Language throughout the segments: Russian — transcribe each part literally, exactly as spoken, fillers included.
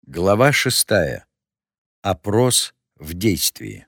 Глава шестая. Опрос в действии.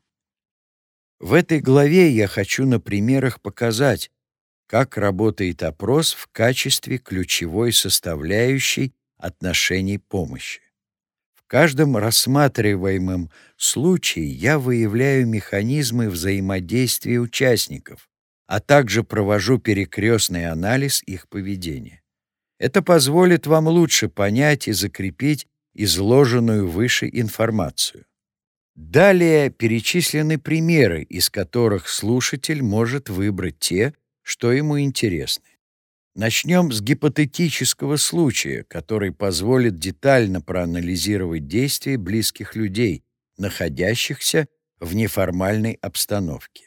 В этой главе я хочу на примерах показать, как работает опрос в качестве ключевой составляющей отношений помощи. В каждом рассматриваемом случае я выявляю механизмы взаимодействия участников, а также провожу перекрестный анализ их поведения. Это позволит вам лучше понять и закрепить изложенную выше информацию. Далее перечислены примеры, из которых слушатель может выбрать те, что ему интересны. Начнем с гипотетического случая, который позволит детально проанализировать действия близких людей, находящихся в неформальной обстановке.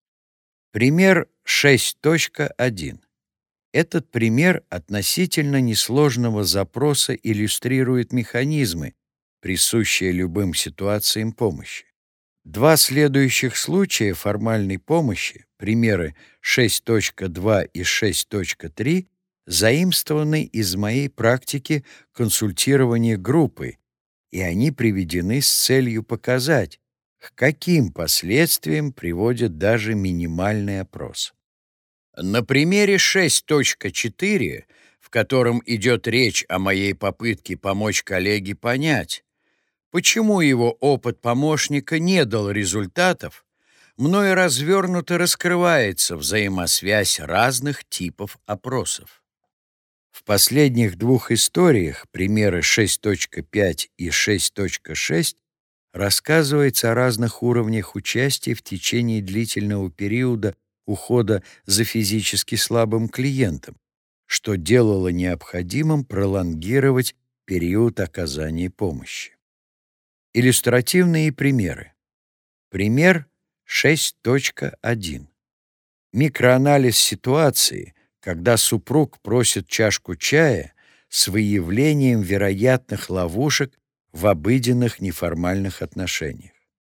Пример шесть точка один. Этот пример относительно несложного запроса иллюстрирует механизмы, присущие любым ситуациям помощи. Два следующих случая формальной помощи, примеры шесть точка два и шесть точка три, заимствованы из моей практики консультирования группы, и они приведены с целью показать, к каким последствиям приводит даже минимальный опрос. На примере шесть точка четыре, в котором идет речь о моей попытке помочь коллеге понять, почему его опыт помощника не дал результатов, мною развернуто раскрывается взаимосвязь разных типов опросов. В последних двух историях, примеры шесть точка пять и шесть точка шесть, рассказывается о разных уровнях участия в течение длительного периода ухода за физически слабым клиентом, что делало необходимым пролонгировать период оказания помощи. Иллюстративные примеры. Пример шесть точка один. Микроанализ ситуации, когда супруг просит чашку чая с выявлением вероятных ловушек в обыденных неформальных отношениях.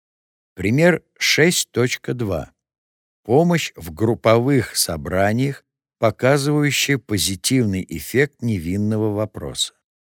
Пример шесть точка два. Помощь в групповых собраниях, показывающая позитивный эффект невинного вопроса.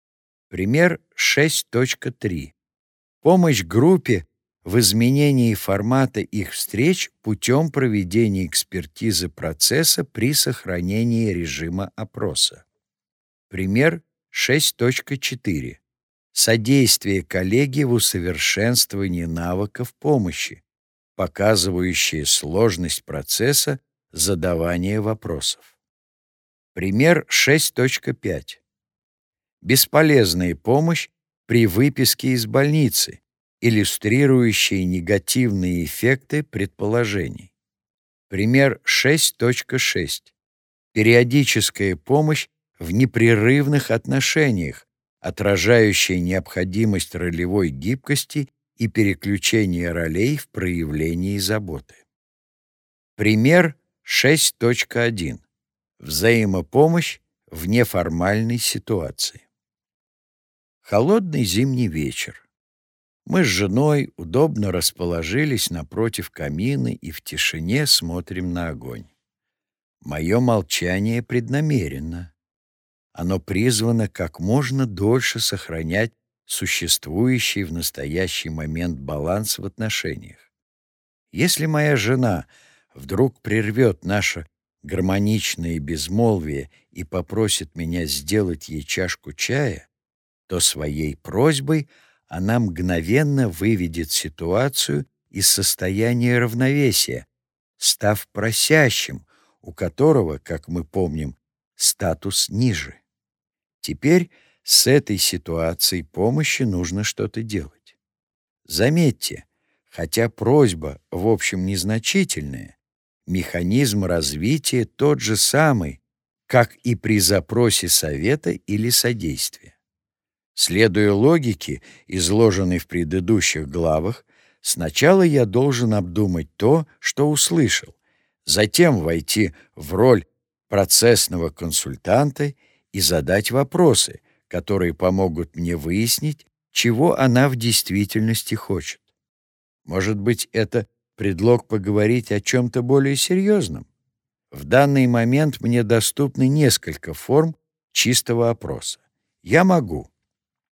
Пример шесть точка три. Помощь группе в изменении формата их встреч путем проведения экспертизы процесса при сохранении режима опроса. Пример шесть точка четыре. Содействие коллеге в усовершенствовании навыков помощи, показывающие сложность процесса задавания вопросов. Пример шесть точка пять. Бесполезная помощь при выписке из больницы, иллюстрирующие негативные эффекты предположений. Пример шесть точка шесть. Периодическая помощь в непрерывных отношениях, отражающая необходимость ролевой гибкости и переключения ролей в проявлении заботы. Пример шесть точка один. Взаимопомощь в неформальной ситуации. Холодный зимний вечер. Мы с женой удобно расположились напротив камина и в тишине смотрим на огонь. Мое молчание преднамеренно. Оно призвано как можно дольше сохранять существующий в настоящий момент баланс в отношениях. Если моя жена вдруг прервет наше гармоничное безмолвие и попросит меня сделать ей чашку чая, то своей просьбой она мгновенно выведет ситуацию из состояния равновесия, став просящим, у которого, как мы помним, статус ниже. Теперь с этой ситуацией помощи нужно что-то делать. Заметьте, хотя просьба в общем незначительная, механизм развития тот же самый, как и при запросе совета или содействия. Следуя логике, изложенной в предыдущих главах, сначала я должен обдумать то, что услышал, затем войти в роль процессного консультанта и задать вопросы, которые помогут мне выяснить, чего она в действительности хочет. Может быть, это предлог поговорить о чем-то более серьезном? В данный момент мне доступны несколько форм чистого опроса. Я могу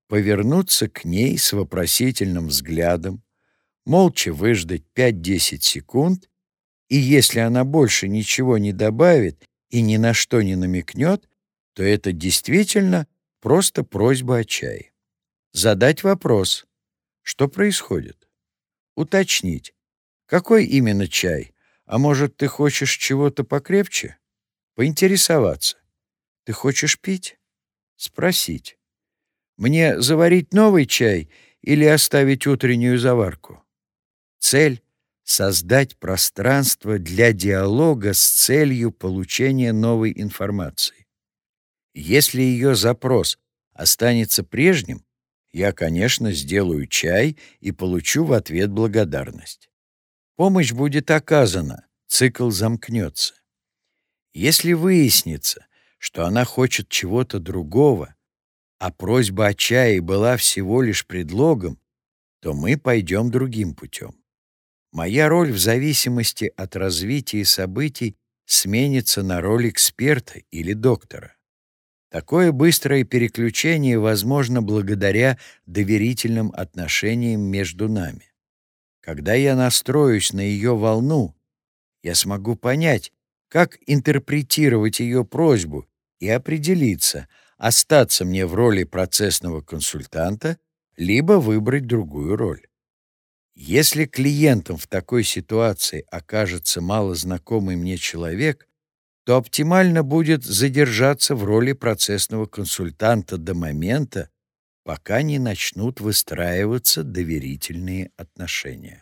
повернуться к ней с вопросительным взглядом, молча выждать пять-десять секунд, и если она больше ничего не добавит и ни на что не намекнет, то это действительно просто просьба о чае. Задать вопрос: что происходит? Уточнить: какой именно чай? А может, ты хочешь чего-то покрепче? Поинтересоваться: ты хочешь пить? Спросить: мне заварить новый чай или оставить утреннюю заварку? Цель — создать пространство для диалога с целью получения новой информации. Если ее запрос останется прежним, я, конечно, сделаю чай и получу в ответ благодарность. Помощь будет оказана, цикл замкнется. Если выяснится, что она хочет чего-то другого, а просьба о чае была всего лишь предлогом, то мы пойдем другим путем. Моя роль в зависимости от развития событий сменится на роль эксперта или доктора. Такое быстрое переключение возможно благодаря доверительным отношениям между нами. Когда я настроюсь на ее волну, я смогу понять, как интерпретировать ее просьбу и определиться, остаться мне в роли процессного консультанта, либо выбрать другую роль. Если клиентом в такой ситуации окажется малознакомый мне человек, то оптимально будет задержаться в роли процессного консультанта до момента, пока не начнут выстраиваться доверительные отношения.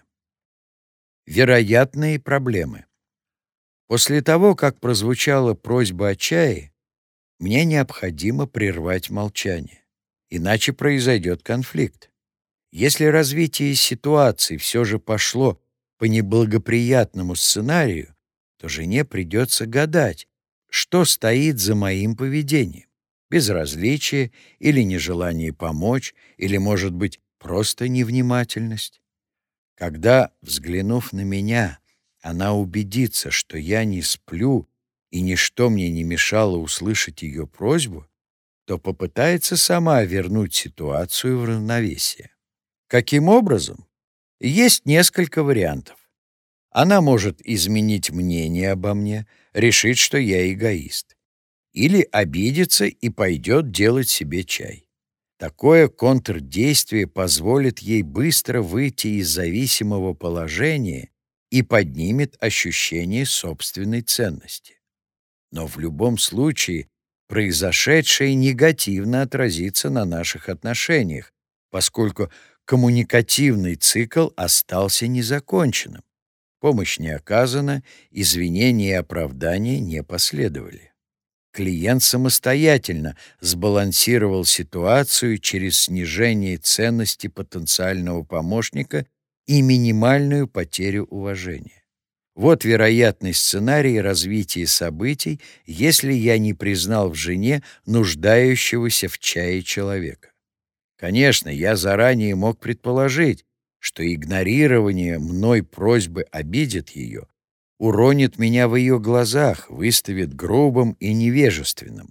Вероятные проблемы. После того, как прозвучала просьба о чае, мне необходимо прервать молчание, иначе произойдет конфликт. Если развитие ситуации все же пошло по неблагоприятному сценарию, то жене придется гадать, что стоит за моим поведением. Безразличие или нежелание помочь, или, может быть, просто невнимательность. Когда, взглянув на меня, она убедится, что я не сплю и ничто мне не мешало услышать ее просьбу, то попытается сама вернуть ситуацию в равновесие. Каким образом? Есть несколько вариантов. Она может изменить мнение обо мне, решить, что я эгоист. Или обидеться и пойдет делать себе чай. Такое контрдействие позволит ей быстро выйти из зависимого положения и поднимет ощущение собственной ценности. Но в любом случае произошедшее негативно отразится на наших отношениях, поскольку коммуникативный цикл остался незаконченным. Помощь не оказана, извинения и оправдания не последовали. Клиент самостоятельно сбалансировал ситуацию через снижение ценности потенциального помощника и минимальную потерю уважения. Вот вероятный сценарий развития событий, если я не признал в жене нуждающегося в чае человека. Конечно, я заранее мог предположить, что игнорирование мной просьбы обидит ее, уронит меня в ее глазах, выставит грубым и невежественным.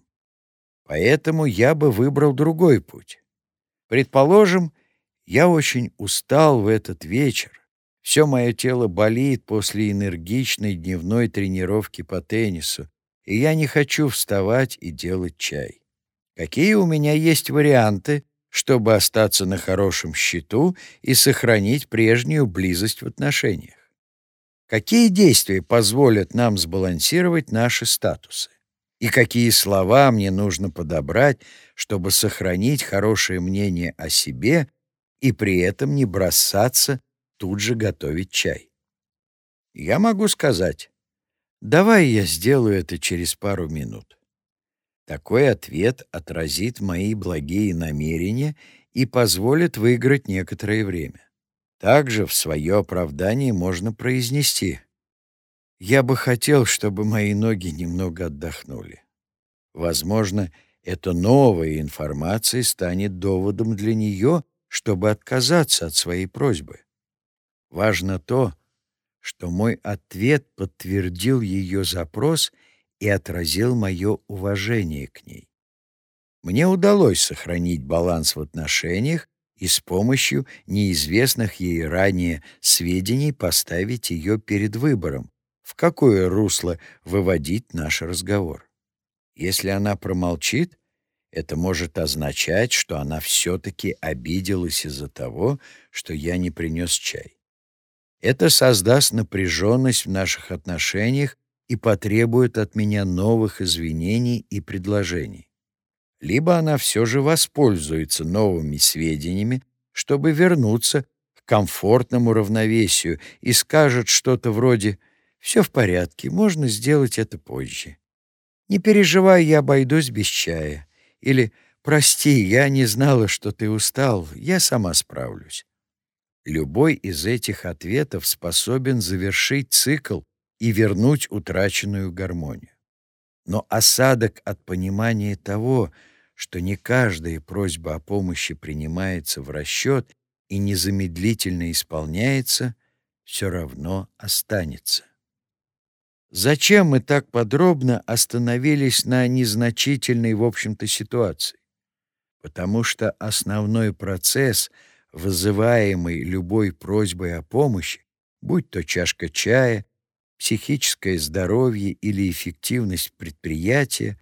Поэтому я бы выбрал другой путь. Предположим, я очень устал в этот вечер. Все мое тело болит после энергичной дневной тренировки по теннису, и я не хочу вставать и делать чай. Какие у меня есть варианты, чтобы остаться на хорошем счету и сохранить прежнюю близость в отношениях? Какие действия позволят нам сбалансировать наши статусы? И какие слова мне нужно подобрать, чтобы сохранить хорошее мнение о себе и при этом не бросаться тут же готовить чай? Я могу сказать: «Давай я сделаю это через пару минут». Такой ответ отразит мои благие намерения и позволит выиграть некоторое время. Также в свое оправдание можно произнести: «Я бы хотел, чтобы мои ноги немного отдохнули». Возможно, эта новая информация станет доводом для нее, чтобы отказаться от своей просьбы. Важно то, что мой ответ подтвердил ее запрос и отразил мое уважение к ней. Мне удалось сохранить баланс в отношениях и с помощью неизвестных ей ранее сведений поставить ее перед выбором, в какое русло выводить наш разговор. Если она промолчит, это может означать, что она все-таки обиделась из-за того, что я не принес чай. Это создаст напряженность в наших отношениях и потребует от меня новых извинений и предложений. Либо она все же воспользуется новыми сведениями, чтобы вернуться к комфортному равновесию и скажет что-то вроде «все в порядке, можно сделать это позже». «Не переживай, я обойдусь без чая». Или «прости, я не знала, что ты устал, я сама справлюсь». Любой из этих ответов способен завершить цикл и вернуть утраченную гармонию. Но осадок от понимания того, что не каждая просьба о помощи принимается в расчет и незамедлительно исполняется, все равно останется. Зачем мы так подробно остановились на незначительной, в общем-то, ситуации? Потому что основной процесс, вызываемый любой просьбой о помощи, будь то чашка чая, психическое здоровье или эффективность предприятия,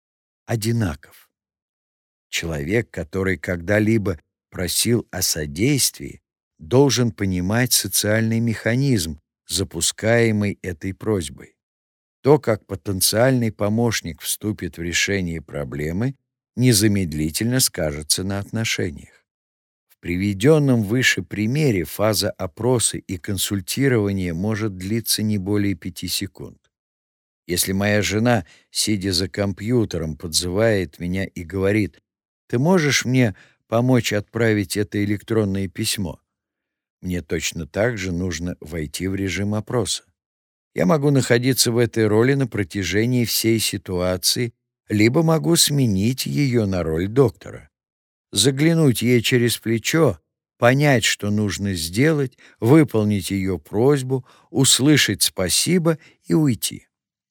одинаков. Человек, который когда-либо просил о содействии, должен понимать социальный механизм, запускаемый этой просьбой. То, как потенциальный помощник вступит в решение проблемы, незамедлительно скажется на отношениях. В приведенном выше примере фаза опроса и консультирования может длиться не более пяти секунд. Если моя жена, сидя за компьютером, подзывает меня и говорит: «Ты можешь мне помочь отправить это электронное письмо?» Мне точно так же нужно войти в режим опроса. Я могу находиться в этой роли на протяжении всей ситуации, либо могу сменить ее на роль доктора. Заглянуть ей через плечо, понять, что нужно сделать, выполнить ее просьбу, услышать спасибо и уйти.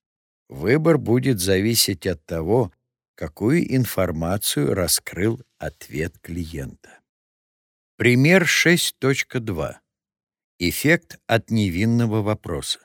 Выбор будет зависеть от того, какую информацию раскрыл ответ клиента. Пример шесть точка два. Эффект от невинного вопроса.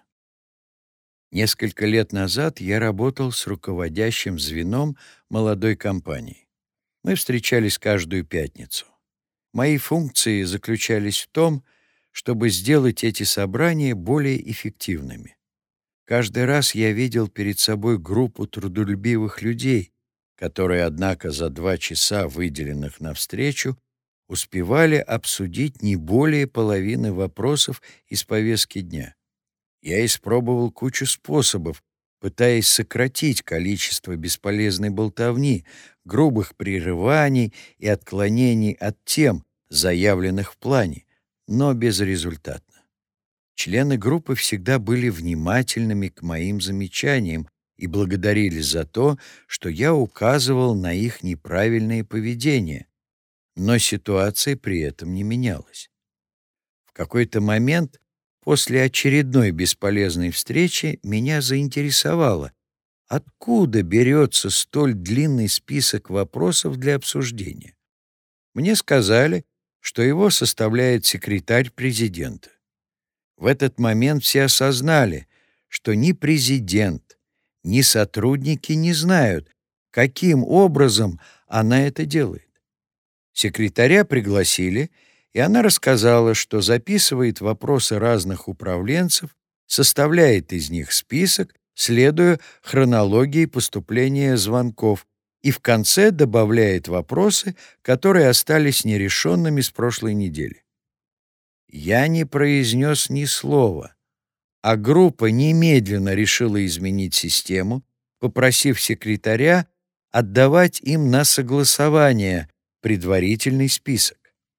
Несколько лет назад я работал с руководящим звеном молодой компании. Мы встречались каждую пятницу. Мои функции заключались в том, чтобы сделать эти собрания более эффективными. Каждый раз я видел перед собой группу трудолюбивых людей, которые, однако, за два часа, выделенных на встречу, успевали обсудить не более половины вопросов из повестки дня. Я испробовал кучу способов, пытаясь сократить количество бесполезной болтовни, грубых прерываний и отклонений от тем, заявленных в плане, но безрезультатно. Члены группы всегда были внимательными к моим замечаниям и благодарили за то, что я указывал на их неправильное поведение, но ситуация при этом не менялась. В какой-то момент после очередной бесполезной встречи меня заинтересовало, откуда берется столь длинный список вопросов для обсуждения. Мне сказали, что его составляет секретарь президента. В этот момент все осознали, что ни президент, ни сотрудники не знают, каким образом она это делает. Секретаря пригласили, и она рассказала, что записывает вопросы разных управленцев, составляет из них список, следуя хронологии поступления звонков, и в конце добавляет вопросы, которые остались нерешенными с прошлой недели. Я не произнес ни слова, а группа немедленно решила изменить систему, попросив секретаря отдавать им на согласование предварительный список.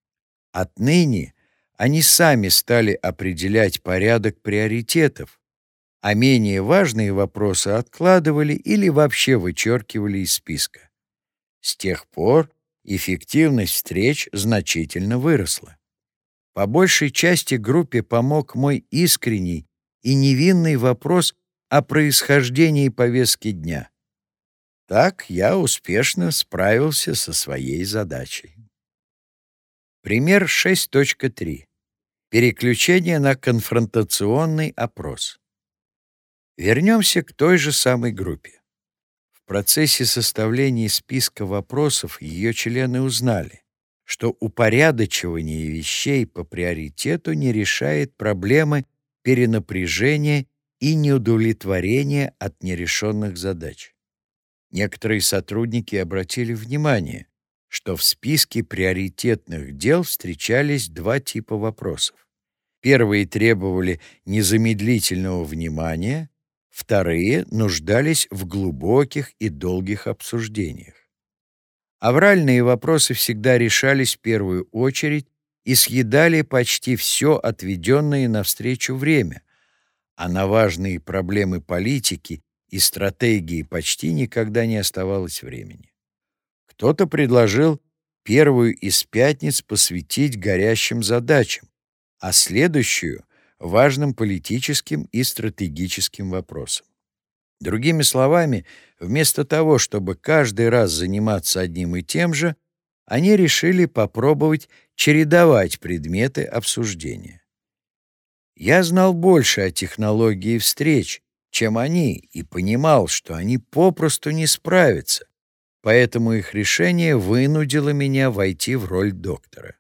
Отныне они сами стали определять порядок приоритетов, а менее важные вопросы откладывали или вообще вычеркивали из списка. С тех пор эффективность встреч значительно выросла. По большей части группе помог мой искренний и невинный вопрос о происхождении повестки дня. Так я успешно справился со своей задачей. Пример шесть точка три. Переключение на конфронтационный опрос. Вернемся к той же самой группе. В процессе составления списка вопросов ее члены узнали, что упорядочивание вещей по приоритету не решает проблемы перенапряжения и неудовлетворения от нерешенных задач. Некоторые сотрудники обратили внимание, что в списке приоритетных дел встречались два типа вопросов. Первые требовали незамедлительного внимания, вторые нуждались в глубоких и долгих обсуждениях. Авральные вопросы всегда решались в первую очередь и съедали почти все отведенное навстречу время, а на важные проблемы политики и стратегии почти никогда не оставалось времени. Кто-то предложил первую из пятниц посвятить горящим задачам, а следующую — важным политическим и стратегическим вопросам. Другими словами, вместо того, чтобы каждый раз заниматься одним и тем же, они решили попробовать чередовать предметы обсуждения. Я знал больше о технологии встреч, чем они, и понимал, что они попросту не справятся, поэтому их решение вынудило меня войти в роль доктора.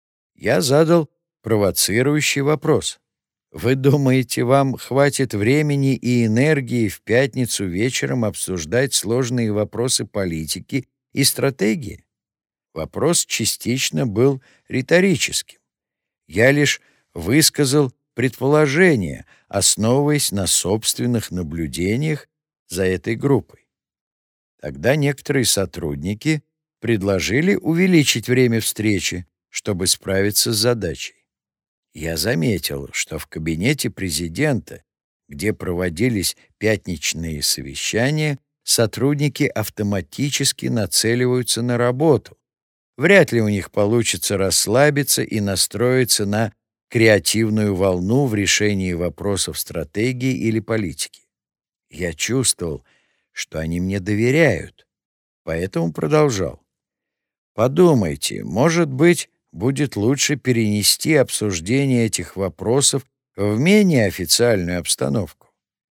Я задал провоцирующий вопрос. Вы думаете, вам хватит времени и энергии в пятницу вечером обсуждать сложные вопросы политики и стратегии? Вопрос частично был риторическим. Я лишь высказал предположение, основываясь на собственных наблюдениях за этой группой. Тогда некоторые сотрудники предложили увеличить время встречи, чтобы справиться с задачей. Я заметил, что в кабинете президента, где проводились пятничные совещания, сотрудники автоматически нацеливаются на работу. Вряд ли у них получится расслабиться и настроиться на креативную волну в решении вопросов стратегии или политики. Я чувствовал, что они мне доверяют, поэтому продолжал. Подумайте, может быть, будет лучше перенести обсуждение этих вопросов в менее официальную обстановку.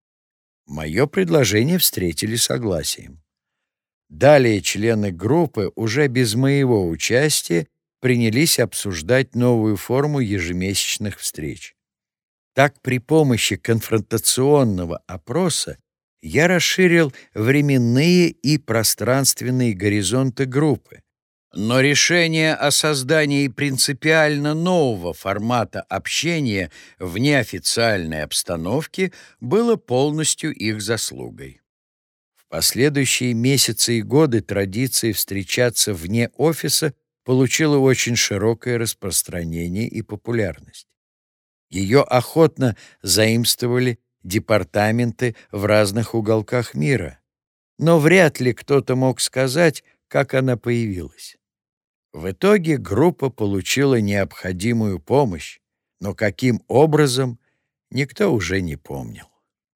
Мое предложение встретили согласием. Далее члены группы уже без моего участия принялись обсуждать новую форму ежемесячных встреч. Так, при помощи конфронтационного опроса я расширил временные и пространственные горизонты группы. Но решение о создании принципиально нового формата общения в неофициальной обстановке было полностью их заслугой. В последующие месяцы и годы традиция встречаться вне офиса получила очень широкое распространение и популярность. Ее охотно заимствовали департаменты в разных уголках мира, но вряд ли кто-то мог сказать, как она появилась. В итоге группа получила необходимую помощь, но каким образом, никто уже не помнил.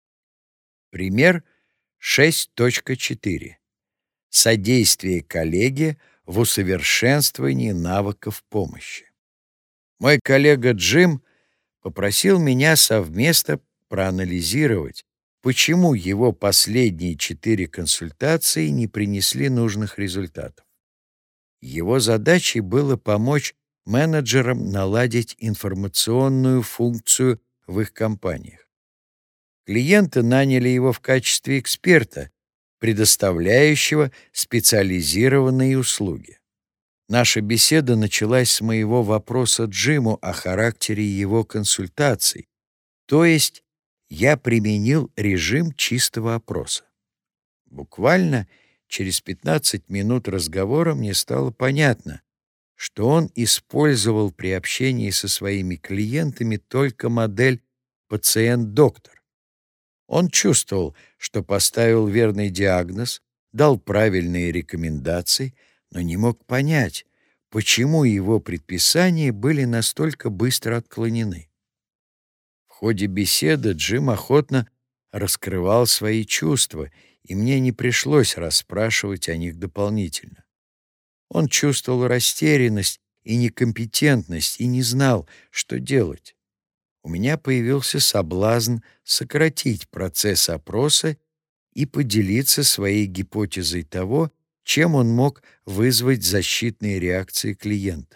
Пример шесть точка четыре. Содействие коллеге в усовершенствовании навыков помощи. Мой коллега Джим попросил меня совместно проанализировать, почему его последние четыре консультации не принесли нужных результатов. Его задачей было помочь менеджерам наладить информационную функцию в их компаниях. Клиенты наняли его в качестве эксперта, предоставляющего специализированные услуги. Наша беседа началась с моего вопроса Джиму о характере его консультаций, то есть я применил режим чистого опроса. Буквально через пятнадцать минут разговора мне стало понятно, что он использовал при общении со своими клиентами только модель пациент-доктор. Он чувствовал, что поставил верный диагноз, дал правильные рекомендации, но не мог понять, почему его предписания были настолько быстро отклонены. В ходе беседы Джим охотно раскрывал свои чувства, и мне не пришлось расспрашивать о них дополнительно. Он чувствовал растерянность и некомпетентность и не знал, что делать. У меня появился соблазн сократить процесс опроса и поделиться своей гипотезой того, чем он мог вызвать защитные реакции клиента.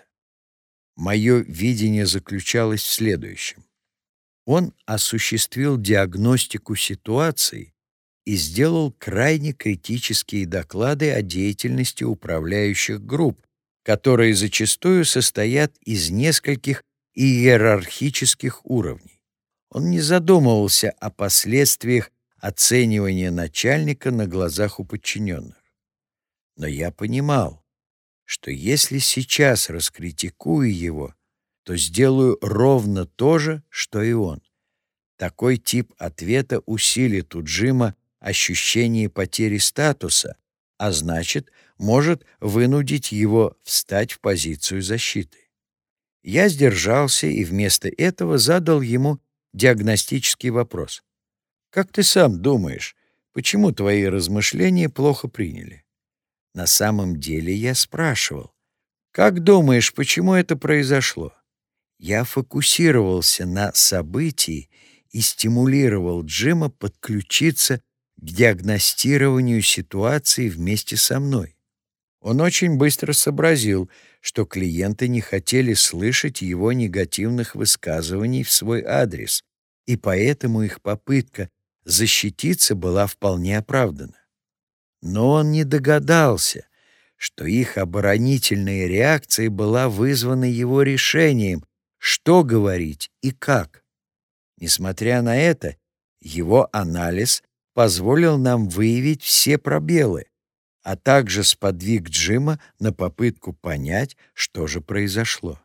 Мое видение заключалось в следующем. Он осуществил диагностику ситуации и сделал крайне критические доклады о деятельности управляющих групп, которые зачастую состоят из нескольких иерархических уровней. Он не задумывался о последствиях оценивания начальника на глазах у подчиненных. Но я понимал, что если сейчас раскритикую его, то сделаю ровно то же, что и он. Такой тип ответа усилит у Джима ощущение потери статуса, а значит, может вынудить его встать в позицию защиты. Я сдержался и вместо этого задал ему диагностический вопрос. «Как ты сам думаешь, почему твои размышления плохо приняли?» На самом деле я спрашивал, «Как думаешь, почему это произошло?» Я фокусировался на событии и стимулировал Джима подключиться к диагностированию ситуации вместе со мной. Он очень быстро сообразил, что клиенты не хотели слышать его негативных высказываний в свой адрес, и поэтому их попытка защититься была вполне оправдана. Но он не догадался, что их оборонительная реакция была вызвана его решением, что говорить и как. Несмотря на это, его анализ позволил нам выявить все пробелы, а также сподвиг Джима на попытку понять, что же произошло.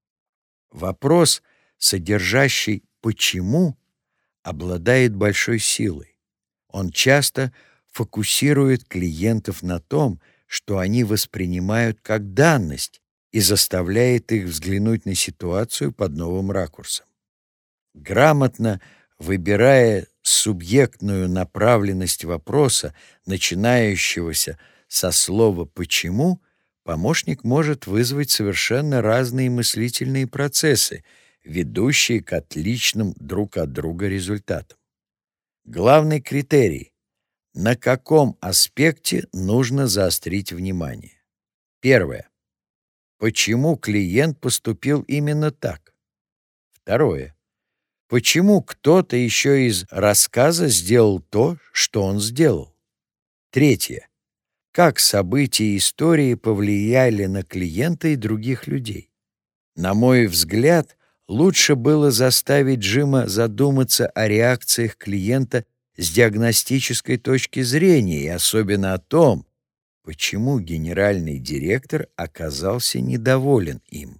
Вопрос, содержащий «почему?», обладает большой силой. Он часто фокусирует клиентов на том, что они воспринимают как данность, и заставляет их взглянуть на ситуацию под новым ракурсом. Грамотно выбирая субъектную направленность вопроса, начинающегося со слова «почему», помощник может вызвать совершенно разные мыслительные процессы, ведущие к отличным друг от друга результатам. Главный критерий — на каком аспекте нужно заострить внимание. Первое. Почему клиент поступил именно так? Второе. Почему кто-то еще из рассказа сделал то, что он сделал? Третье. Как события истории повлияли на клиента и других людей? На мой взгляд, лучше было заставить Джима задуматься о реакциях клиента с диагностической точки зрения и особенно о том, почему генеральный директор оказался недоволен им.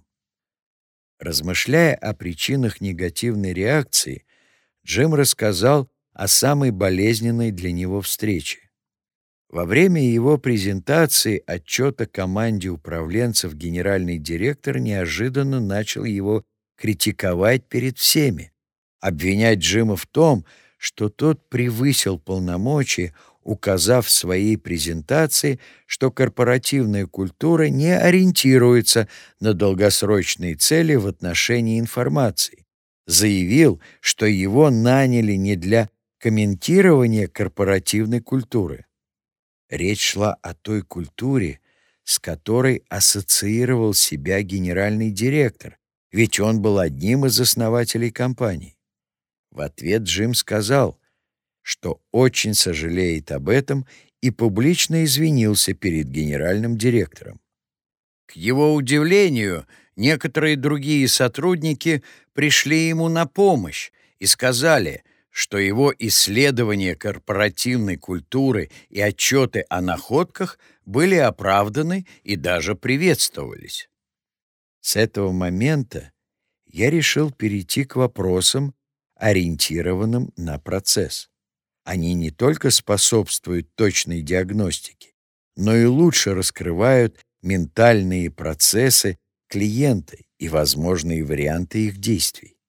Размышляя о причинах негативной реакции, Джим рассказал о самой болезненной для него встрече. Во время его презентации отчета команде управленцев генеральный директор неожиданно начал его критиковать перед всеми, обвинять Джима в том, что тот превысил полномочия, указав в своей презентации, что корпоративная культура не ориентируется на долгосрочные цели в отношении информации. Заявил, что его наняли не для комментирования корпоративной культуры. Речь шла о той культуре, с которой ассоциировал себя генеральный директор, ведь он был одним из основателей компании. В ответ Джим сказал, что очень сожалеет об этом и публично извинился перед генеральным директором. К его удивлению, некоторые другие сотрудники пришли ему на помощь и сказали, что его исследования корпоративной культуры и отчеты о находках были оправданы и даже приветствовались. С этого момента я решил перейти к вопросам, ориентированным на процесс. Они не только способствуют точной диагностике, но и лучше раскрывают ментальные процессы клиента и возможные варианты их действий.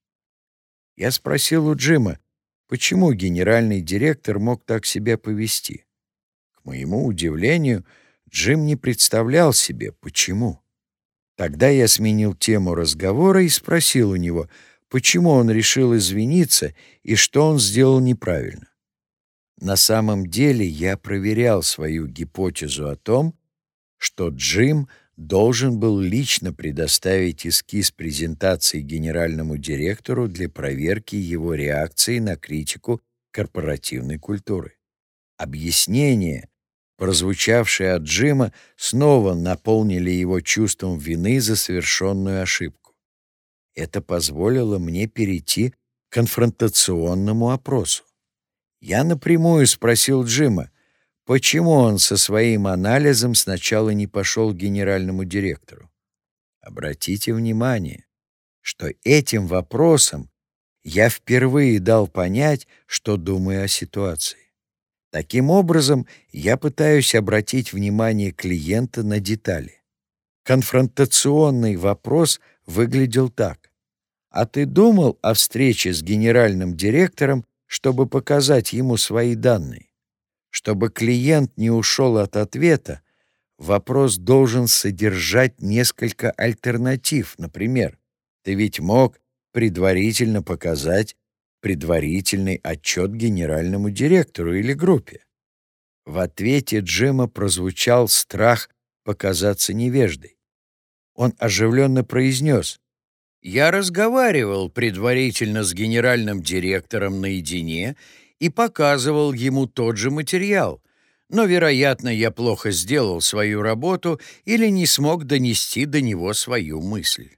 Я спросил у Джима, почему генеральный директор мог так себя повести. моему удивлению, Джим не представлял себе, почему. Тогда я сменил тему разговора и спросил у него, почему он решил извиниться и что он сделал неправильно. На самом деле я проверял свою гипотезу о том, что Джим должен был лично предоставить эскиз презентации генеральному директору для проверки его реакции на критику корпоративной культуры. Объяснения, прозвучавшие от Джима, снова наполнили его чувством вины за совершенную ошибку. Это позволило мне перейти к конфронтационному опросу. Я напрямую спросил Джима, почему он со своим анализом сначала не пошел к генеральному директору. Обратите внимание, что этим вопросом я впервые дал понять, что думаю о ситуации. Таким образом, я пытаюсь обратить внимание клиента на детали. Конфронтационный вопрос выглядел так. «А ты думал о встрече с генеральным директором, чтобы показать ему свои данные?» Чтобы клиент не ушел от ответа, вопрос должен содержать несколько альтернатив. Например, «Ты ведь мог предварительно показать предварительный отчет генеральному директору или группе». В ответе Джима прозвучал страх показаться невеждой. Он оживленно произнес: «Я разговаривал предварительно с генеральным директором наедине и показывал ему тот же материал, но, вероятно, я плохо сделал свою работу или не смог донести до него свою мысль».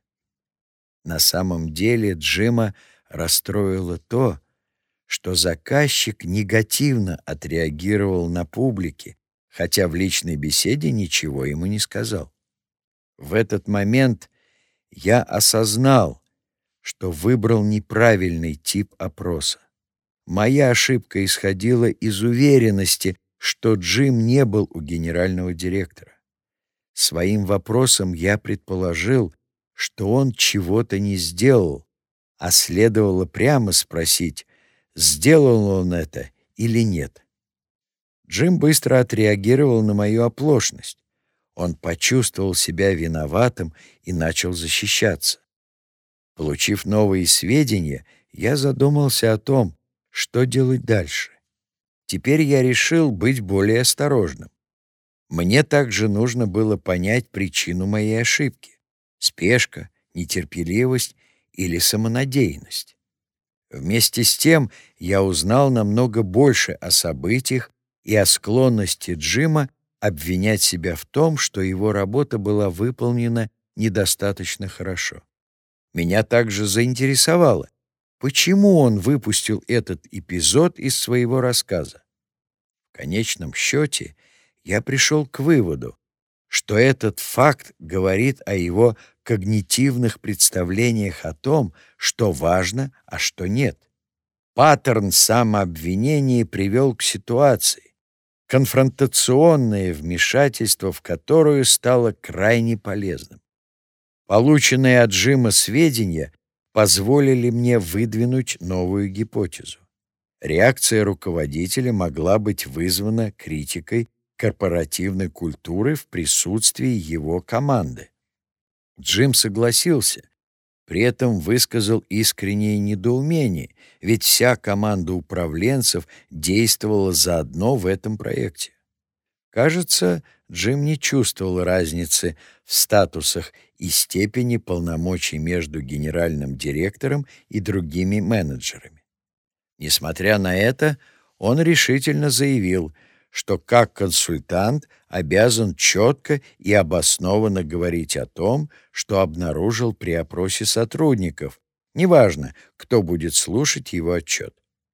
На самом деле Джима расстроило то, что заказчик негативно отреагировал на публике, хотя в личной беседе ничего ему не сказал. В этот момент я осознал, что выбрал неправильный тип опроса. Моя ошибка исходила из уверенности, что Джим не был у генерального директора. Своим вопросом я предположил, что он чего-то не сделал, а следовало прямо спросить, сделал он это или нет. Джим быстро отреагировал на мою оплошность. Он почувствовал себя виноватым и начал защищаться. Получив новые сведения, я задумался о том, что делать дальше. Теперь я решил быть более осторожным. Мне также нужно было понять причину моей ошибки: спешка, нетерпеливость или самонадеянность. Вместе с тем я узнал намного больше о событиях и о склонности Джима обвинять себя в том, что его работа была выполнена недостаточно хорошо. Меня также заинтересовало, почему он выпустил этот эпизод из своего рассказа. В конечном счете я пришел к выводу, что этот факт говорит о его когнитивных представлениях о том, что важно, а что нет. Паттерн самообвинения привел к ситуации, конфронтационное вмешательство в которую стало крайне полезным. Полученные от Джима сведения позволили мне выдвинуть новую гипотезу. Реакция руководителя могла быть вызвана критикой корпоративной культуры в присутствии его команды. Джим согласился, при этом высказал искреннее недоумение, ведь вся команда управленцев действовала заодно в этом проекте. Кажется, Джим не чувствовал разницы в статусах и степени полномочий между генеральным директором и другими менеджерами. Несмотря на это, он решительно заявил, что как консультант обязан четко и обоснованно говорить о том, что обнаружил при опросе сотрудников, неважно, кто будет слушать его отчет.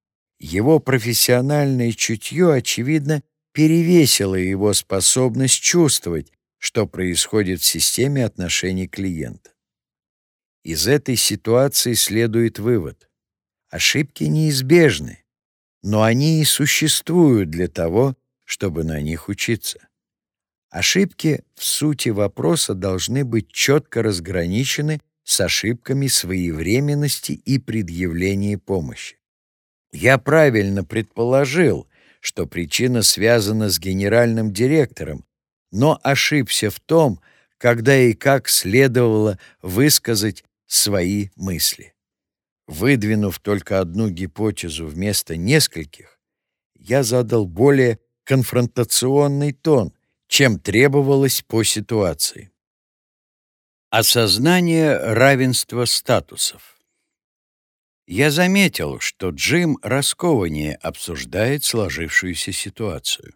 Его профессиональное чутье, очевидно, перевесило его способность чувствовать, что происходит в системе отношений клиента. Из этой ситуации следует вывод: ошибки неизбежны, но они и существуют для того, чтобы на них учиться. Ошибки в сути вопроса должны быть четко разграничены с ошибками своевременности и предъявления помощи. Я правильно предположил, что причина связана с генеральным директором, но ошибся в том, когда и как следовало высказать свои мысли. Выдвинув только одну гипотезу вместо нескольких, я задал более конфронтационный тон, чем требовалось по ситуации. Осознание равенства статусов. Я заметил, что Джим раскованнее обсуждает сложившуюся ситуацию.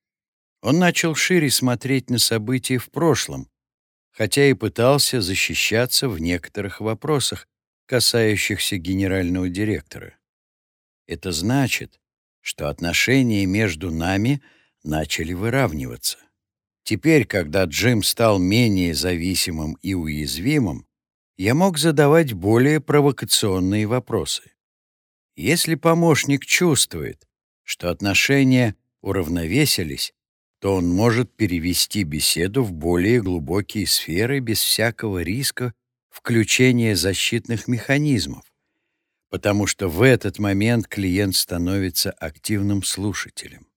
Он начал шире смотреть на события в прошлом, хотя и пытался защищаться в некоторых вопросах, касающихся генерального директора. Это значит, что отношения между нами начали выравниваться. Теперь, когда Джим стал менее зависимым и уязвимым, я мог задавать более провокационные вопросы. Если помощник чувствует, что отношения уравновесились, то он может перевести беседу в более глубокие сферы без всякого риска включения защитных механизмов, потому что в этот момент клиент становится активным слушателем.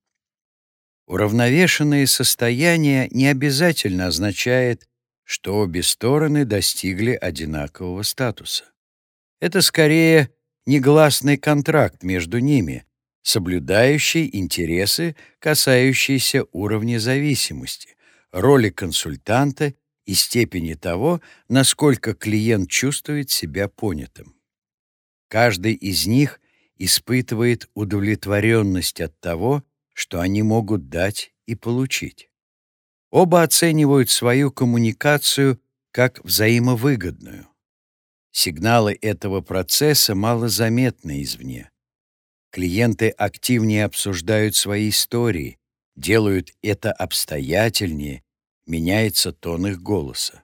Уравновешенное состояние не обязательно означает, что обе стороны достигли одинакового статуса. Это скорее негласный контракт между ними, соблюдающий интересы, касающиеся уровня зависимости, роли консультанта и степени того, насколько клиент чувствует себя понятым. Каждый из них испытывает удовлетворенность от того, что они могут дать и получить. Оба оценивают свою коммуникацию как взаимовыгодную. Сигналы этого процесса малозаметны извне. Клиенты активнее обсуждают свои истории, делают это обстоятельнее, меняется тон их голоса.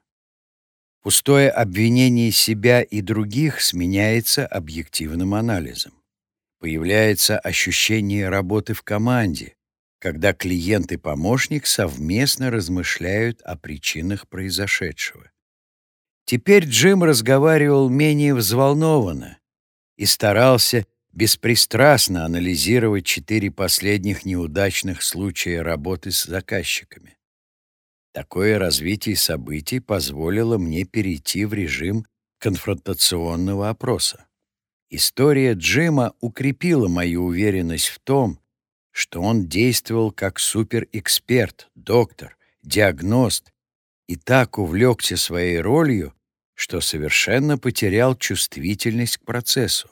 Пустое обвинение себя и других сменяется объективным анализом. Появляется ощущение работы в команде, когда клиент и помощник совместно размышляют о причинах произошедшего. Теперь Джим разговаривал менее взволнованно и старался беспристрастно анализировать четыре последних неудачных случая работы с заказчиками. Такое развитие событий позволило мне перейти в режим конфронтационного опроса. История Джима укрепила мою уверенность в том, что он действовал как суперэксперт, доктор, диагност и так увлекся своей ролью, что совершенно потерял чувствительность к процессу.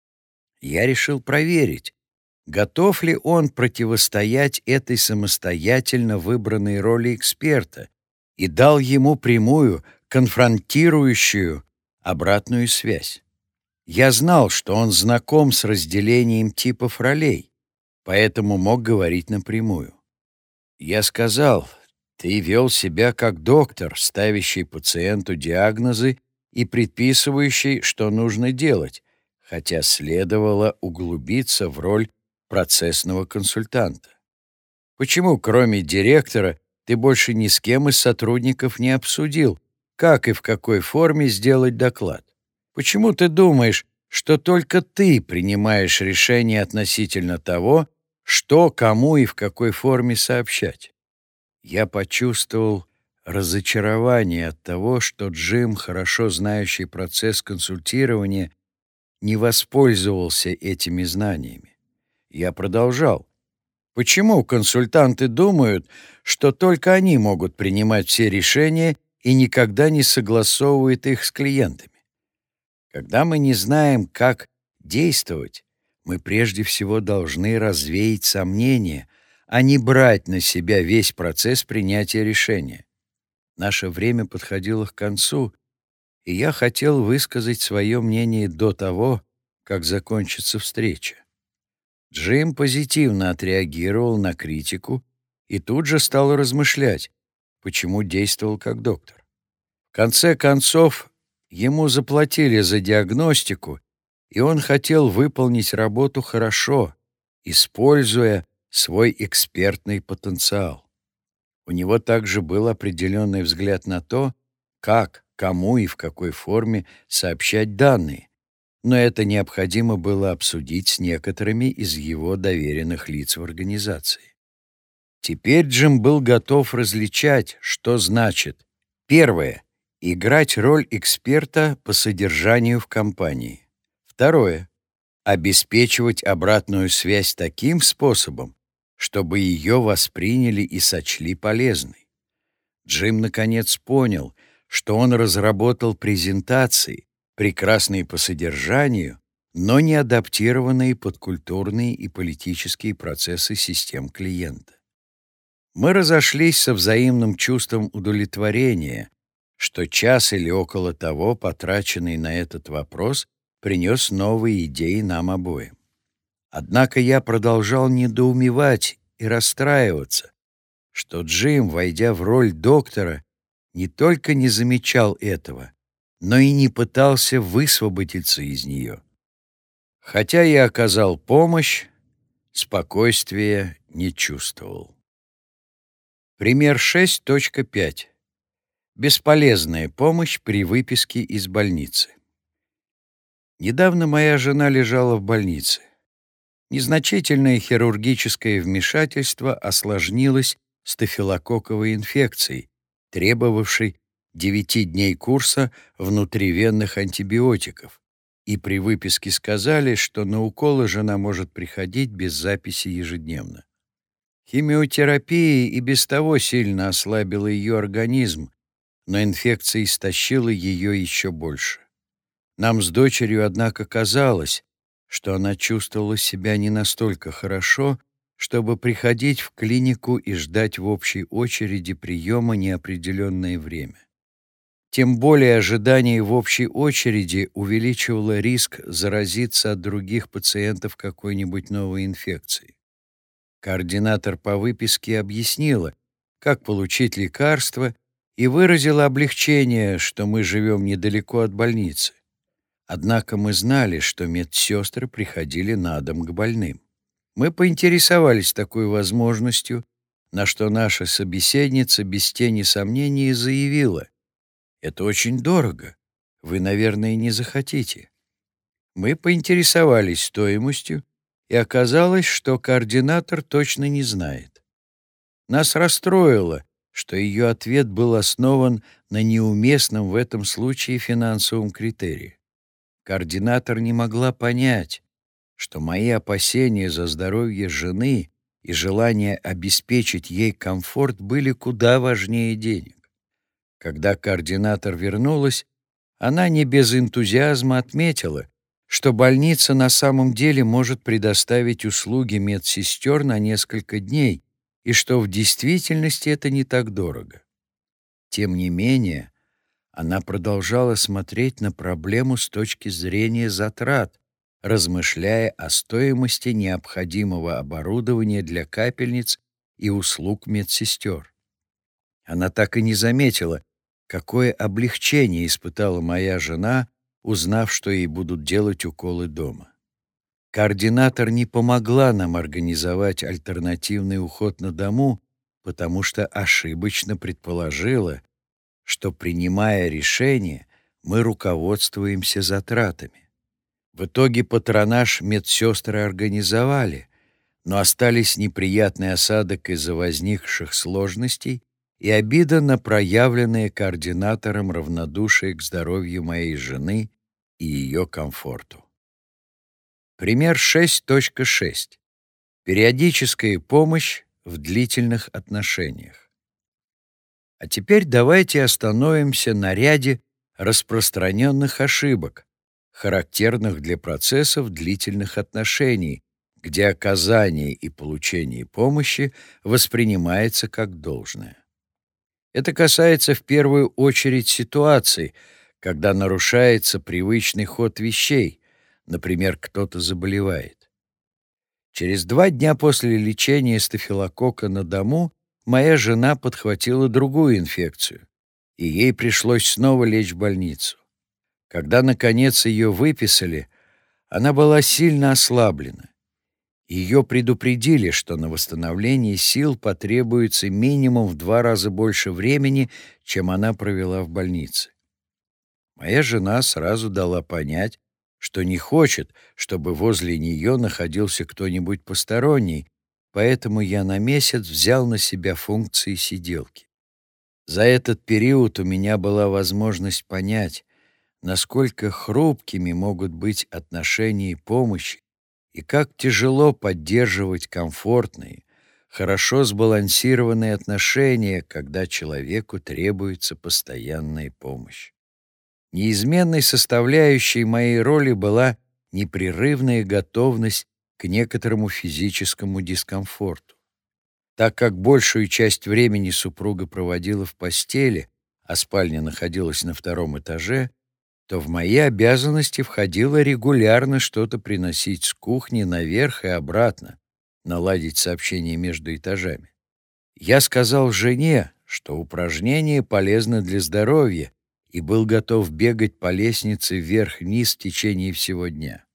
Я решил проверить, готов ли он противостоять этой самостоятельно выбранной роли эксперта, и дал ему прямую, конфронтирующую обратную связь. Я знал, что он знаком с разделением типов ролей, поэтому мог говорить напрямую. Я сказал: «Ты вел себя как доктор, ставящий пациенту диагнозы и предписывающий, что нужно делать, хотя следовало углубиться в роль процессного консультанта. Почему, кроме директора, ты больше ни с кем из сотрудников не обсудил, как и в какой форме сделать доклад? Почему ты думаешь, что только ты принимаешь решение относительно того, что, кому и в какой форме сообщать?» Я почувствовал разочарование от того, что Джим, хорошо знающий процесс консультирования, не воспользовался этими знаниями. Я продолжал. Почему консультанты думают, что только они могут принимать все решения и никогда не согласовывают их с клиентами? Когда мы не знаем, как действовать, мы прежде всего должны развеять сомнения, а не брать на себя весь процесс принятия решения. Наше время подходило к концу, и я хотел высказать свое мнение до того, как закончится встреча. Джим позитивно отреагировал на критику и тут же стал размышлять, почему действовал как доктор. В конце концов, ему заплатили за диагностику, и он хотел выполнить работу хорошо, используя свой экспертный потенциал. У него также был определенный взгляд на то, как, кому и в какой форме сообщать данные, но это необходимо было обсудить с некоторыми из его доверенных лиц в организации. Теперь Джим был готов различать, что значит: первое — играть роль эксперта по содержанию в компании. Второе — обеспечивать обратную связь таким способом, чтобы ее восприняли и сочли полезной. Джим наконец понял, что он разработал презентации, прекрасные по содержанию, но не адаптированные под культурные и политические процессы систем клиента. Мы разошлись со взаимным чувством удовлетворения, что час или около того, потраченный на этот вопрос, принес новые идеи нам обоим. Однако я продолжал недоумевать и расстраиваться, что Джим, войдя в роль доктора, не только не замечал этого, но и не пытался высвободиться из нее. Хотя я оказал помощь, спокойствия не чувствовал. Пример шесть точка пять. Бесполезная помощь при выписке из больницы. Недавно моя жена лежала в больнице. Незначительное хирургическое вмешательство осложнилось стафилококковой инфекцией, требовавшей девяти дней курса внутривенных антибиотиков, и при выписке сказали, что на уколы жена может приходить без записи ежедневно. Химиотерапия и без того сильно ослабила ее организм, но инфекция истощила ее еще больше. Нам с дочерью, однако, казалось, что она чувствовала себя не настолько хорошо, чтобы приходить в клинику и ждать в общей очереди приема неопределенное время. Тем более ожидание в общей очереди увеличивало риск заразиться от других пациентов какой-нибудь новой инфекцией. Координатор по выписке объяснила, как получить лекарство, и выразила облегчение, что мы живем недалеко от больницы. Однако мы знали, что медсестры приходили на дом к больным. Мы поинтересовались такой возможностью, на что наша собеседница без тени сомнений заявила: «Это очень дорого. Вы, наверное, не захотите». Мы поинтересовались стоимостью, и оказалось, что координатор точно не знает. Нас расстроило, что ее ответ был основан на неуместном в этом случае финансовом критерии. Координатор не могла понять, что мои опасения за здоровье жены и желание обеспечить ей комфорт были куда важнее денег. Когда координатор вернулась, она не без энтузиазма отметила, что больница на самом деле может предоставить услуги медсестер на несколько дней и что в действительности это не так дорого. Тем не менее, она продолжала смотреть на проблему с точки зрения затрат, размышляя о стоимости необходимого оборудования для капельниц и услуг медсестер. Она так и не заметила, какое облегчение испытала моя жена, узнав, что ей будут делать уколы дома. Координатор не помогла нам организовать альтернативный уход на дому, потому что ошибочно предположила, что, принимая решение, мы руководствуемся затратами. В итоге патронаж медсестры организовали, но остались неприятный осадок из-за возникших сложностей и обида на проявленное координатором равнодушие к здоровью моей жены и ее комфорту. Пример шесть точка шесть. Периодическая помощь в длительных отношениях. А теперь давайте остановимся на ряде распространенных ошибок, характерных для процессов длительных отношений, где оказание и получение помощи воспринимается как должное. Это касается в первую очередь ситуаций, когда нарушается привычный ход вещей, например, кто-то заболевает. Через два дня после лечения стафилококка на дому моя жена подхватила другую инфекцию, и ей пришлось снова лечь в больницу. Когда, наконец, ее выписали, она была сильно ослаблена. Ее предупредили, что на восстановление сил потребуется минимум в два раза больше времени, чем она провела в больнице. Моя жена сразу дала понять, что не хочет, чтобы возле нее находился кто-нибудь посторонний, поэтому я на месяц взял на себя функции сиделки. За этот период у меня была возможность понять, насколько хрупкими могут быть отношения и помощи, и как тяжело поддерживать комфортные, хорошо сбалансированные отношения, когда человеку требуется постоянная помощь. Неизменной составляющей моей роли была непрерывная готовность к некоторому физическому дискомфорту. Так как большую часть времени супруга проводила в постели, а спальня находилась на втором этаже, то в мои обязанности входило регулярно что-то приносить с кухни наверх и обратно, наладить сообщение между этажами. Я сказал жене, что упражнение полезно для здоровья, и был готов бегать по лестнице вверх-вниз в течение всего дня.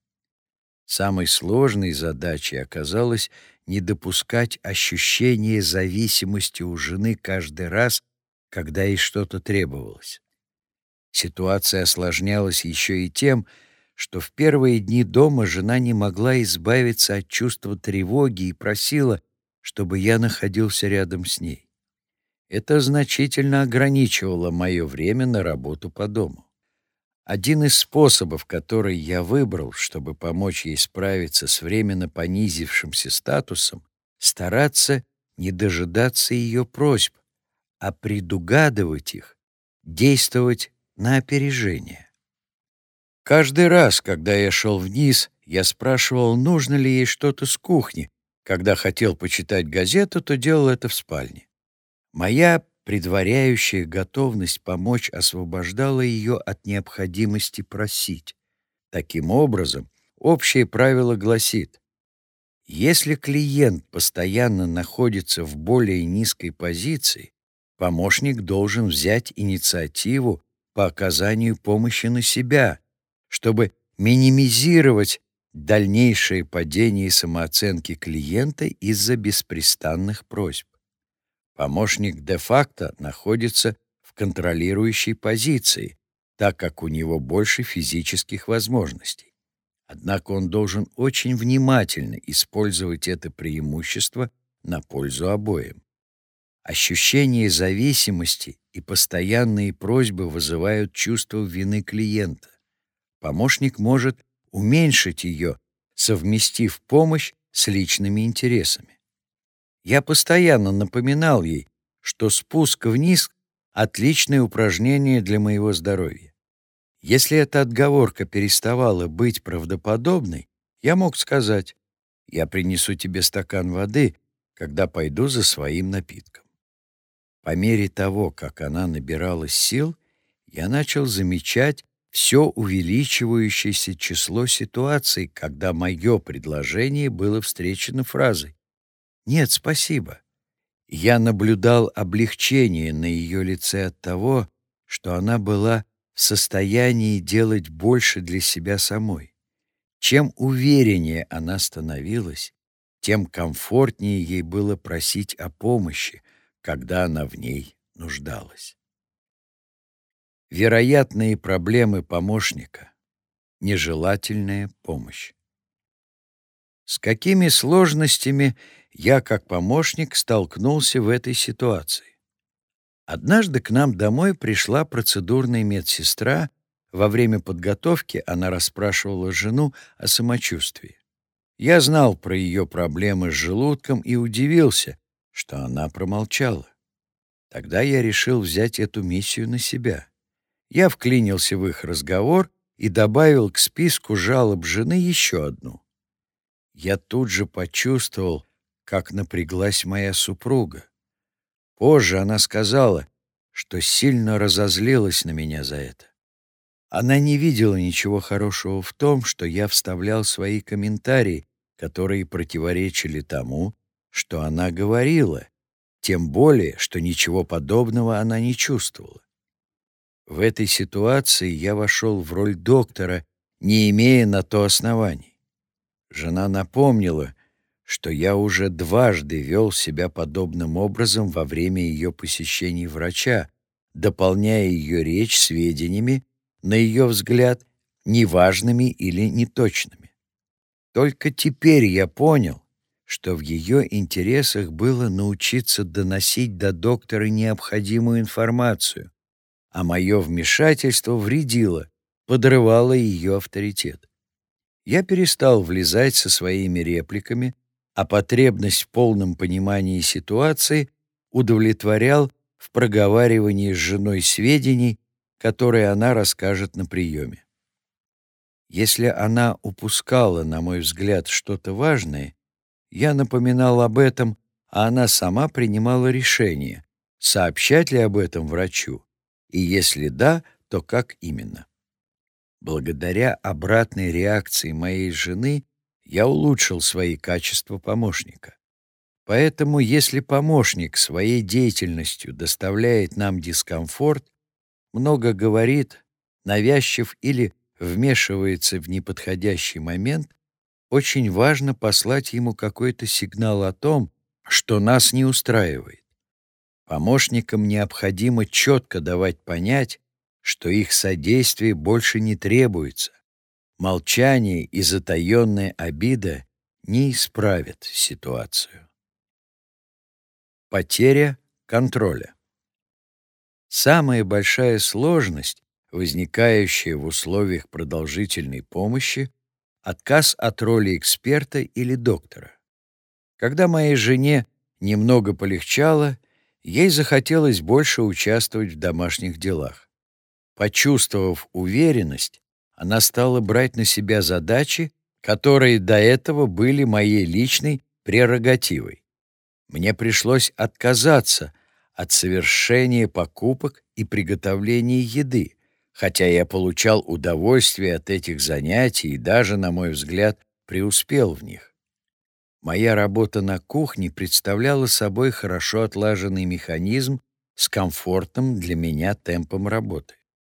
Самой сложной задачей оказалось не допускать ощущения зависимости у жены каждый раз, когда ей что-то требовалось. Ситуация осложнялась еще и тем, что в первые дни дома жена не могла избавиться от чувства тревоги и просила, чтобы я находился рядом с ней. Это значительно ограничивало мое время на работу по дому. Один из способов, который я выбрал, чтобы помочь ей справиться с временно понизившимся статусом, стараться не дожидаться ее просьб, а предугадывать их, действовать на опережение. Каждый раз, когда я шел вниз, я спрашивал, нужно ли ей что-то с кухни. Когда хотел почитать газету, то делал это в спальне. Моя предваряющая готовность помочь освобождала ее от необходимости просить. Таким образом, общее правило гласит: если клиент постоянно находится в более низкой позиции, помощник должен взять инициативу по оказанию помощи на себя, чтобы минимизировать дальнейшее падение самооценки клиента из-за беспрестанных просьб. Помощник де-факто находится в контролирующей позиции, так как у него больше физических возможностей. Однако он должен очень внимательно использовать это преимущество на пользу обоим. Ощущение зависимости и постоянные просьбы вызывают чувство вины клиента. Помощник может уменьшить ее, совместив помощь с личными интересами. Я постоянно напоминал ей, что спуск вниз — отличное упражнение для моего здоровья. Если эта отговорка переставала быть правдоподобной, я мог сказать: «Я принесу тебе стакан воды, когда пойду за своим напитком». По мере того, как она набиралась сил, я начал замечать все увеличивающееся число ситуаций, когда мое предложение было встречено фразой «Нет, спасибо». Я наблюдал облегчение на ее лице от того, что она была в состоянии делать больше для себя самой. Чем увереннее она становилась, тем комфортнее ей было просить о помощи, когда она в ней нуждалась. Вероятные проблемы помощника. Нежелательная помощь. С какими сложностями я, как помощник, столкнулся в этой ситуации? Однажды к нам домой пришла процедурная медсестра. Во время подготовки она расспрашивала жену о самочувствии. Я знал про ее проблемы с желудком и удивился, что она промолчала. Тогда я решил взять эту миссию на себя. Я вклинился в их разговор и добавил к списку жалоб жены еще одну. Я тут же почувствовал, как напряглась моя супруга. Позже она сказала, что сильно разозлилась на меня за это. Она не видела ничего хорошего в том, что я вставлял свои комментарии, которые противоречили тому, что она говорила, тем более, что ничего подобного она не чувствовала. В этой ситуации я вошел в роль доктора, не имея на то оснований. Жена напомнила, что я уже дважды вел себя подобным образом во время ее посещений врача, дополняя ее речь сведениями, на ее взгляд, неважными или неточными. Только теперь я понял, что в ее интересах было научиться доносить до доктора необходимую информацию, а мое вмешательство вредило, подрывало ее авторитет. Я перестал влезать со своими репликами, а потребность в полном понимании ситуации удовлетворял в проговаривании с женой сведений, которые она расскажет на приеме. Если она упускала, на мой взгляд, что-то важное, я напоминал об этом, а она сама принимала решение, сообщать ли об этом врачу, и если да, то как именно. Благодаря обратной реакции моей жены я улучшил свои качества помощника. Поэтому, если помощник своей деятельностью доставляет нам дискомфорт, много говорит, навязчив или вмешивается в неподходящий момент, очень важно послать ему какой-то сигнал о том, что нас не устраивает. Помощникам необходимо четко давать понять, что их содействие больше не требуется. Молчание и затаенная обида не исправят ситуацию. Потеря контроля. Самая большая сложность, возникающая в условиях продолжительной помощи, отказ от роли эксперта или доктора. Когда моей жене немного полегчало, ей захотелось больше участвовать в домашних делах. Почувствовав уверенность, она стала брать на себя задачи, которые до этого были моей личной прерогативой. Мне пришлось отказаться от совершения покупок и приготовления еды, хотя я получал удовольствие от этих занятий и даже, на мой взгляд, преуспел в них. Моя работа на кухне представляла собой хорошо отлаженный механизм с комфортным для меня темпом работы.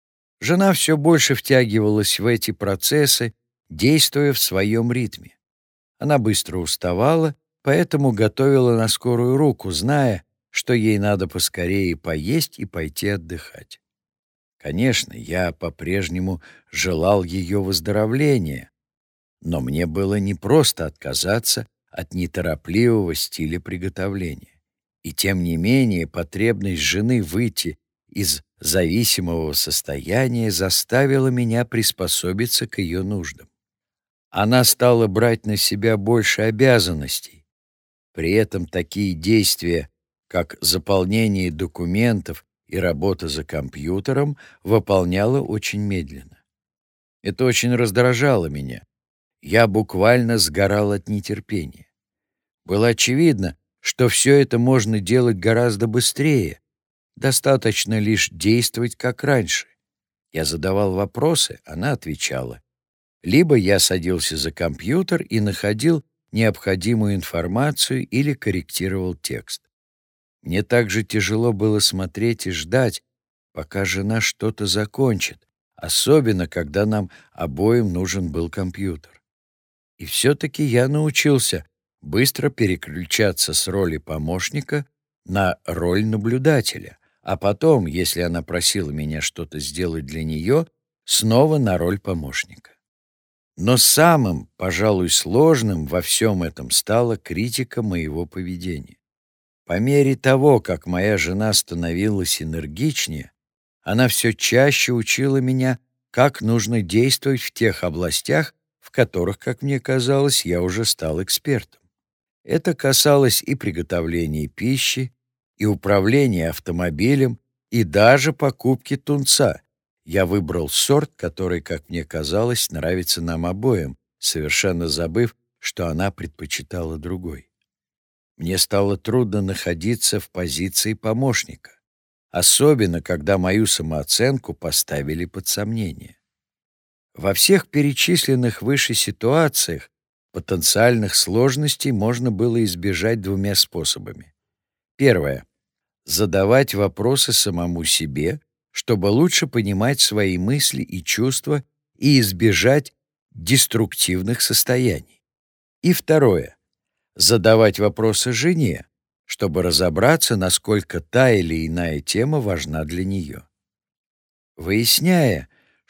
Жена все больше втягивалась в эти процессы, действуя в своем ритме. Она быстро уставала, поэтому готовила на скорую руку, зная, что ей надо поскорее поесть и пойти отдыхать. Конечно, я по-прежнему желал ее выздоровления, но мне было непросто отказаться от неторопливого стиля приготовления. И тем не менее потребность жены выйти из зависимого состояния заставила меня приспособиться к ее нуждам. Она стала брать на себя больше обязанностей. При этом такие действия, как заполнение документов и работа за компьютером, выполняла очень медленно. Это очень раздражало меня. Я буквально сгорал от нетерпения. Было очевидно, что все это можно делать гораздо быстрее. Достаточно лишь действовать как раньше. Я задавал вопросы, она отвечала. Либо я садился за компьютер и находил необходимую информацию или корректировал текст. Мне также тяжело было смотреть и ждать, пока жена что-то закончит, особенно когда нам обоим нужен был компьютер. И все-таки я научился быстро переключаться с роли помощника на роль наблюдателя, а потом, если она просила меня что-то сделать для нее, снова на роль помощника. Но самым, пожалуй, сложным во всем этом стала критика моего поведения. По мере того, как моя жена становилась энергичнее, она все чаще учила меня, как нужно действовать в тех областях, в которых, как мне казалось, я уже стал экспертом. Это касалось и приготовления пищи, и управления автомобилем, и даже покупки тунца. Я выбрал сорт, который, как мне казалось, нравится нам обоим, совершенно забыв, что она предпочитала другой. Мне стало трудно находиться в позиции помощника, особенно когда мою самооценку поставили под сомнение. Во всех перечисленных выше ситуациях потенциальных сложностей можно было избежать двумя способами. Первое. Задавать вопросы самому себе, чтобы лучше понимать свои мысли и чувства и избежать деструктивных состояний. И второе. Задавать вопросы жене, чтобы разобраться, насколько та или иная тема важна для нее. Выясняя,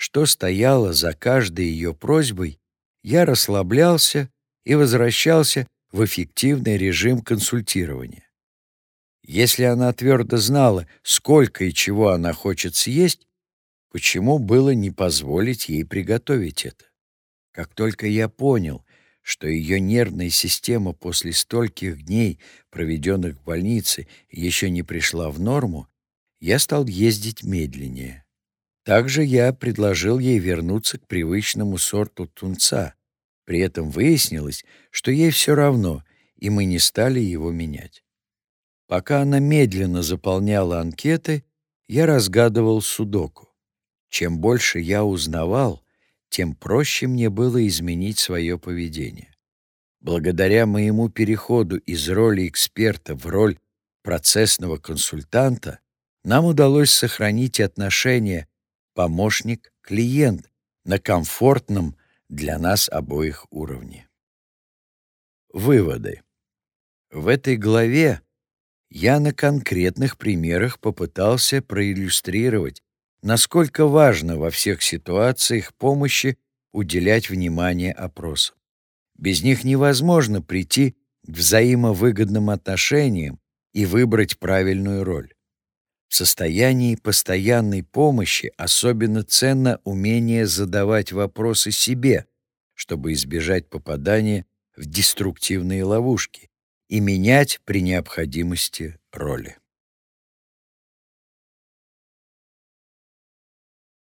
что стояло за каждой ее просьбой, я расслаблялся и возвращался в эффективный режим консультирования. Если она твердо знала, сколько и чего она хочет съесть, почему было не позволить ей приготовить это? Как только я понял, что ее нервная система после стольких дней, проведенных в больнице, еще не пришла в норму, я стал ездить медленнее. Также я предложил ей вернуться к привычному сорту тунца. При этом выяснилось, что ей все равно, и мы не стали его менять. Пока она медленно заполняла анкеты, я разгадывал судоку. Чем больше я узнавал, тем проще мне было изменить свое поведение. Благодаря моему переходу из роли эксперта в роль процессного консультанта нам удалось сохранить отношения помощник-клиент на комфортном для нас обоих уровне. Выводы. В этой главе я на конкретных примерах попытался проиллюстрировать, насколько важно во всех ситуациях помощи уделять внимание опросам. Без них невозможно прийти к взаимовыгодным отношениям и выбрать правильную роль. В состоянии постоянной помощи особенно ценно умение задавать вопросы себе, чтобы избежать попадания в деструктивные ловушки, и менять при необходимости роли.